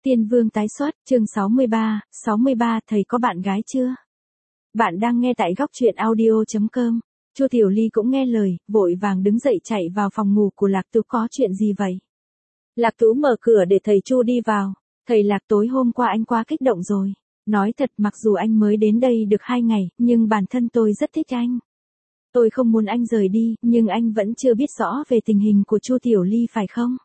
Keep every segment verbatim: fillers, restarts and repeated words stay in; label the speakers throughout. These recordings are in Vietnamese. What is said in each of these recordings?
Speaker 1: Tiên Vương tái xuất, chương sáu mươi ba, sáu mươi ba thầy có bạn gái chưa? Bạn đang nghe tại góc truyện audio chấm com. Chu Tiểu Ly cũng nghe lời, vội vàng đứng dậy chạy vào phòng ngủ của Lạc Tú. Có chuyện gì vậy? Lạc Tú mở cửa để thầy Chu đi vào. Thầy Lạc, tối hôm qua anh quá kích động rồi. Nói thật, mặc dù anh mới đến đây được hai ngày, nhưng bản thân tôi rất thích anh. Tôi không muốn anh rời đi, nhưng anh vẫn chưa biết rõ về tình hình của Chu Tiểu Ly phải không?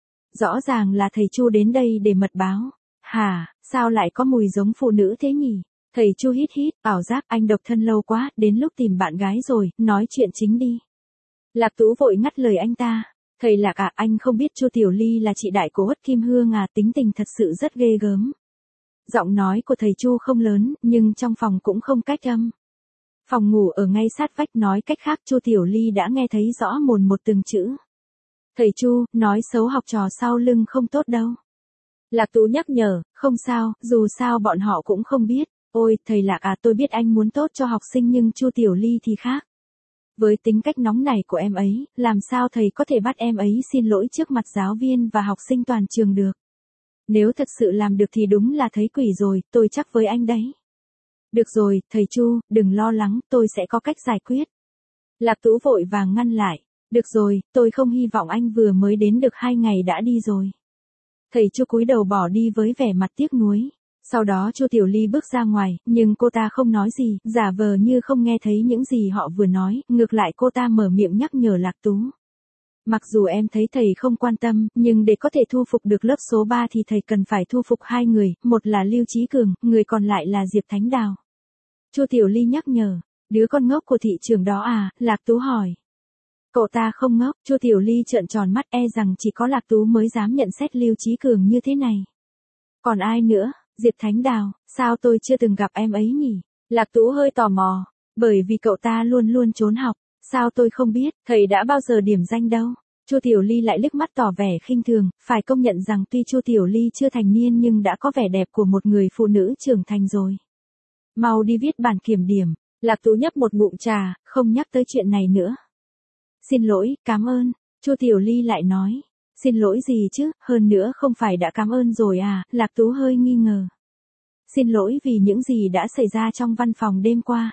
Speaker 1: Rõ ràng là thầy Chu đến đây để mật báo. Hả, sao lại có mùi giống phụ nữ thế nhỉ? Thầy Chu hít hít, ảo giác anh độc thân lâu quá, đến lúc tìm bạn gái rồi, nói chuyện chính đi. Lạc Tú vội ngắt lời anh ta. Thầy Lạc à, anh không biết Chu Tiểu Ly là chị đại của Uất Kim Hương à, tính tình thật sự rất ghê gớm. Giọng nói của thầy Chu không lớn, nhưng trong phòng cũng không cách âm. Phòng ngủ ở ngay sát vách, nói cách khác Chu Tiểu Ly đã nghe thấy rõ mồn một từng chữ. Thầy Chu, nói xấu học trò sau lưng không tốt đâu. Lạc Tú nhắc nhở, không sao, dù sao bọn họ cũng không biết. Ôi, thầy Lạc à, tôi biết anh muốn tốt cho học sinh nhưng Chu Tiểu Ly thì khác. Với tính cách nóng nảy của em ấy, làm sao thầy có thể bắt em ấy xin lỗi trước mặt giáo viên và học sinh toàn trường được. Nếu thật sự làm được thì đúng là thấy quỷ rồi, tôi chắc với anh đấy. Được rồi, thầy Chu, đừng lo lắng, tôi sẽ có cách giải quyết. Lạc Tú vội vàng ngăn lại. Được rồi, tôi không hy vọng anh vừa mới đến được hai ngày đã đi rồi. Thầy Chu cúi đầu bỏ đi với vẻ mặt tiếc nuối. Sau đó Chu Tiểu Ly bước ra ngoài, nhưng cô ta không nói gì, giả vờ như không nghe thấy những gì họ vừa nói, ngược lại cô ta mở miệng nhắc nhở Lạc Tú. Mặc dù em thấy thầy không quan tâm, nhưng để có thể thu phục được lớp số ba thì thầy cần phải thu phục hai người, một là Lưu Chí Cường, người còn lại là Diệp Thánh Đào. Chu Tiểu Ly nhắc nhở, đứa con ngốc của thị trường đó à, Lạc Tú hỏi. Cậu ta không ngốc, Chu Tiểu Ly trợn tròn mắt, e rằng chỉ có Lạc Tú mới dám nhận xét Lưu Chí Cường như thế này. Còn ai nữa, Diệp Thánh Đào, sao tôi chưa từng gặp em ấy nhỉ? Lạc Tú hơi tò mò, bởi vì cậu ta luôn luôn trốn học, sao tôi không biết, thầy đã bao giờ điểm danh đâu. Chu Tiểu Ly lại liếc mắt tỏ vẻ khinh thường, phải công nhận rằng tuy Chu Tiểu Ly chưa thành niên nhưng đã có vẻ đẹp của một người phụ nữ trưởng thành rồi. Mau đi viết bản kiểm điểm, Lạc Tú nhấp một ngụm trà, không nhắc tới chuyện này nữa. Xin lỗi, cảm ơn, Chu Tiểu Ly lại nói. Xin lỗi gì chứ, hơn nữa không phải đã cảm ơn rồi à, Lạc Tú hơi nghi ngờ. Xin lỗi vì những gì đã xảy ra trong văn phòng đêm qua.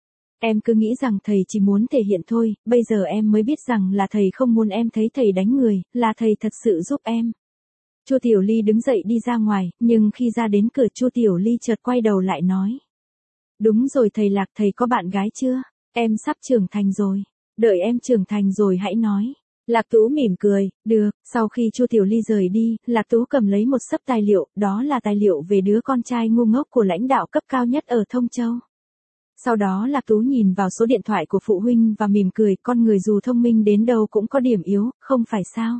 Speaker 1: Em cứ nghĩ rằng thầy chỉ muốn thể hiện thôi, bây giờ em mới biết rằng là thầy không muốn em thấy thầy đánh người, là thầy thật sự giúp em. Chu Tiểu Ly đứng dậy đi ra ngoài, nhưng khi ra đến cửa Chu Tiểu Ly chợt quay đầu lại nói. Đúng rồi thầy Lạc, thầy có bạn gái chưa? Em sắp trưởng thành rồi. Đợi em trưởng thành rồi hãy nói. Lạc Tú mỉm cười, được, sau khi Chu Tiểu Ly rời đi, Lạc Tú cầm lấy một xấp tài liệu, đó là tài liệu về đứa con trai ngu ngốc của lãnh đạo cấp cao nhất ở Thông Châu. Sau đó Lạc Tú nhìn vào số điện thoại của phụ huynh và mỉm cười, con người dù thông minh đến đâu cũng có điểm yếu, không phải sao?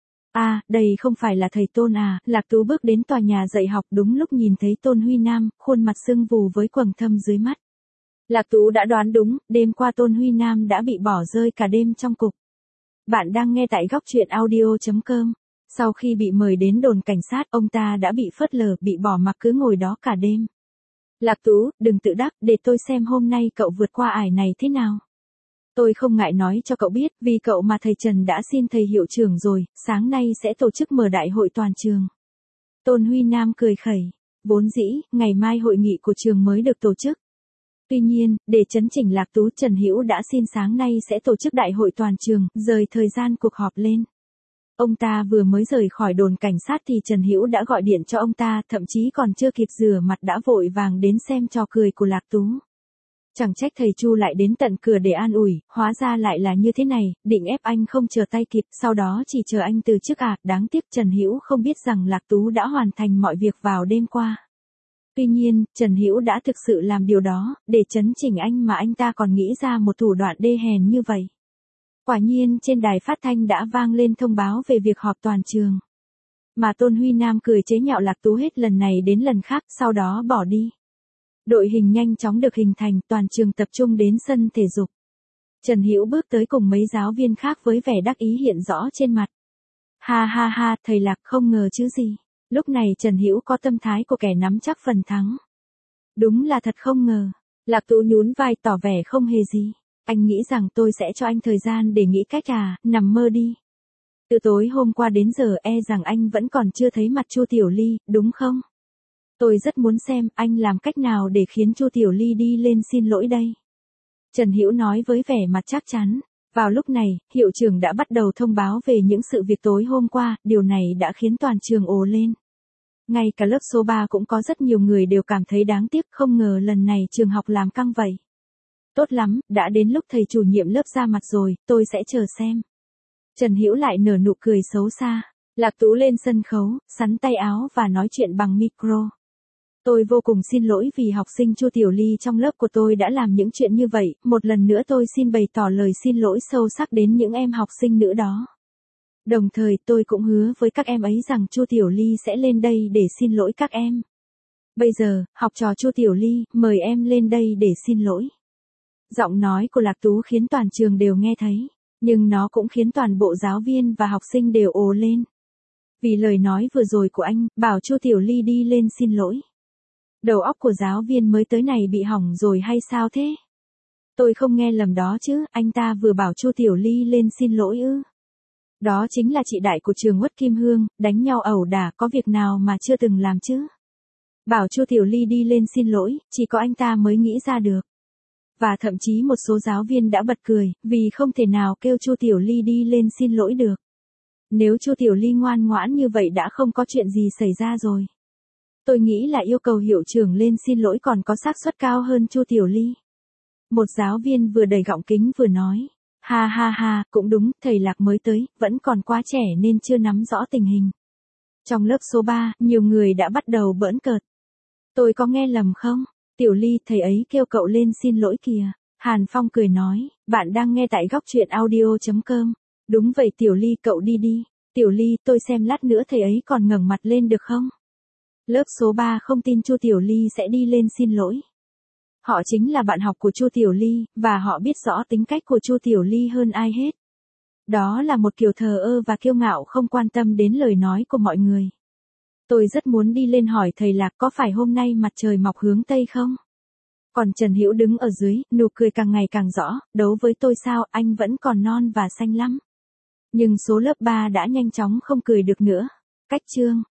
Speaker 1: À, đây không phải là thầy Tôn à, Lạc Tú bước đến tòa nhà dạy học đúng lúc nhìn thấy Tôn Huy Nam, khuôn mặt sưng vù với quầng thâm dưới mắt. Lạc Tú đã đoán đúng, đêm qua Tôn Huy Nam đã bị bỏ rơi cả đêm trong cục. Bạn đang nghe tại góc truyện audio chấm com. Sau khi bị mời đến đồn cảnh sát, ông ta đã bị phớt lờ, bị bỏ mặc cứ ngồi đó cả đêm. Lạc Tú, đừng tự đắc, để tôi xem hôm nay cậu vượt qua ải này thế nào. Tôi không ngại nói cho cậu biết, vì cậu mà thầy Trần đã xin thầy hiệu trưởng rồi, sáng nay sẽ tổ chức mở đại hội toàn trường. Tôn Huy Nam cười khẩy, vốn dĩ, ngày mai hội nghị của trường mới được tổ chức. Tuy nhiên, để chấn chỉnh Lạc Tú, Trần Hữu đã xin sáng nay sẽ tổ chức đại hội toàn trường, rời thời gian cuộc họp lên. Ông ta vừa mới rời khỏi đồn cảnh sát thì Trần Hữu đã gọi điện cho ông ta, thậm chí còn chưa kịp rửa mặt đã vội vàng đến xem trò cười của Lạc Tú. Chẳng trách thầy Chu lại đến tận cửa để an ủi, hóa ra lại là như thế này, định ép anh không chờ tay kịp, sau đó chỉ chờ anh từ chức à, đáng tiếc Trần Hữu không biết rằng Lạc Tú đã hoàn thành mọi việc vào đêm qua. Tuy nhiên, Trần Hữu đã thực sự làm điều đó, để chấn chỉnh anh mà anh ta còn nghĩ ra một thủ đoạn đê hèn như vậy. Quả nhiên trên đài phát thanh đã vang lên thông báo về việc họp toàn trường. Mà Tôn Huy Nam cười chế nhạo Lạc Tú hết lần này đến lần khác, sau đó bỏ đi. Đội hình nhanh chóng được hình thành, toàn trường tập trung đến sân thể dục. Trần Hữu bước tới cùng mấy giáo viên khác với vẻ đắc ý hiện rõ trên mặt. Ha ha ha, thầy Lạc không ngờ chứ gì. Lúc này Trần Hữu có tâm thái của kẻ nắm chắc phần thắng. Đúng là thật không ngờ. Lạc Tú nhún vai tỏ vẻ không hề gì. Anh nghĩ rằng tôi sẽ cho anh thời gian để nghĩ cách à, nằm mơ đi. Từ tối hôm qua đến giờ e rằng anh vẫn còn chưa thấy mặt Chu Tiểu Ly, đúng không? Tôi rất muốn xem anh làm cách nào để khiến Chu Tiểu Ly đi lên xin lỗi đây. Trần Hữu nói với vẻ mặt chắc chắn. Vào lúc này, hiệu trưởng đã bắt đầu thông báo về những sự việc tối hôm qua, điều này đã khiến toàn trường ồ lên. Ngay cả lớp số ba cũng có rất nhiều người đều cảm thấy đáng tiếc, không ngờ lần này trường học làm căng vậy. Tốt lắm, đã đến lúc thầy chủ nhiệm lớp ra mặt rồi, tôi sẽ chờ xem. Trần Hữu lại nở nụ cười xấu xa. Lạc Tú lên sân khấu, sắn tay áo và nói chuyện bằng micro. Tôi vô cùng xin lỗi vì học sinh Chu Tiểu Ly trong lớp của tôi đã làm những chuyện như vậy, một lần nữa tôi xin bày tỏ lời xin lỗi sâu sắc đến những em học sinh nữ đó. Đồng thời tôi cũng hứa với các em ấy rằng Chu Tiểu Ly sẽ lên đây để xin lỗi các em. Bây giờ, học trò Chu Tiểu Ly, mời em lên đây để xin lỗi. Giọng nói của Lạc Tú khiến toàn trường đều nghe thấy, nhưng nó cũng khiến toàn bộ giáo viên và học sinh đều ồ lên. Vì lời nói vừa rồi của anh, bảo Chu Tiểu Ly đi lên xin lỗi. Đầu óc của giáo viên mới tới này bị hỏng rồi hay sao thế? Tôi không nghe lầm đó chứ, anh ta vừa bảo Chu Tiểu Ly lên xin lỗi ư? Đó chính là chị đại của trường Uất Kim Hương, đánh nhau ẩu đả, có việc nào mà chưa từng làm chứ? Bảo Chu Tiểu Ly đi lên xin lỗi, chỉ có anh ta mới nghĩ ra được. Và thậm chí một số giáo viên đã bật cười, vì không thể nào kêu Chu Tiểu Ly đi lên xin lỗi được. Nếu Chu Tiểu Ly ngoan ngoãn như vậy đã không có chuyện gì xảy ra rồi. Tôi nghĩ là yêu cầu hiệu trưởng lên xin lỗi còn có xác suất cao hơn Chu Tiểu Ly. Một giáo viên vừa đẩy gọng kính vừa nói. Ha ha ha, cũng đúng, thầy Lạc mới tới, vẫn còn quá trẻ nên chưa nắm rõ tình hình. Trong lớp số ba, nhiều người đã bắt đầu bỡn cợt. Tôi có nghe lầm không? Tiểu Ly, thầy ấy kêu cậu lên xin lỗi kìa. Hàn Phong cười nói, bạn đang nghe tại góc truyện audio chấm com. Đúng vậy Tiểu Ly, cậu đi đi. Tiểu Ly, tôi xem lát nữa thầy ấy còn ngẩng mặt lên được không? Lớp số ba không tin Chu Tiểu Ly sẽ đi lên xin lỗi. Họ chính là bạn học của Chu Tiểu Ly, và họ biết rõ tính cách của Chu Tiểu Ly hơn ai hết. Đó là một kiểu thờ ơ và kiêu ngạo không quan tâm đến lời nói của mọi người. Tôi rất muốn đi lên hỏi thầy Lạc có phải hôm nay mặt trời mọc hướng Tây không? Còn Trần Hữu đứng ở dưới, nụ cười càng ngày càng rõ, đấu với tôi sao, anh vẫn còn non và xanh lắm. Nhưng số lớp ba đã nhanh chóng không cười được nữa. Cách chương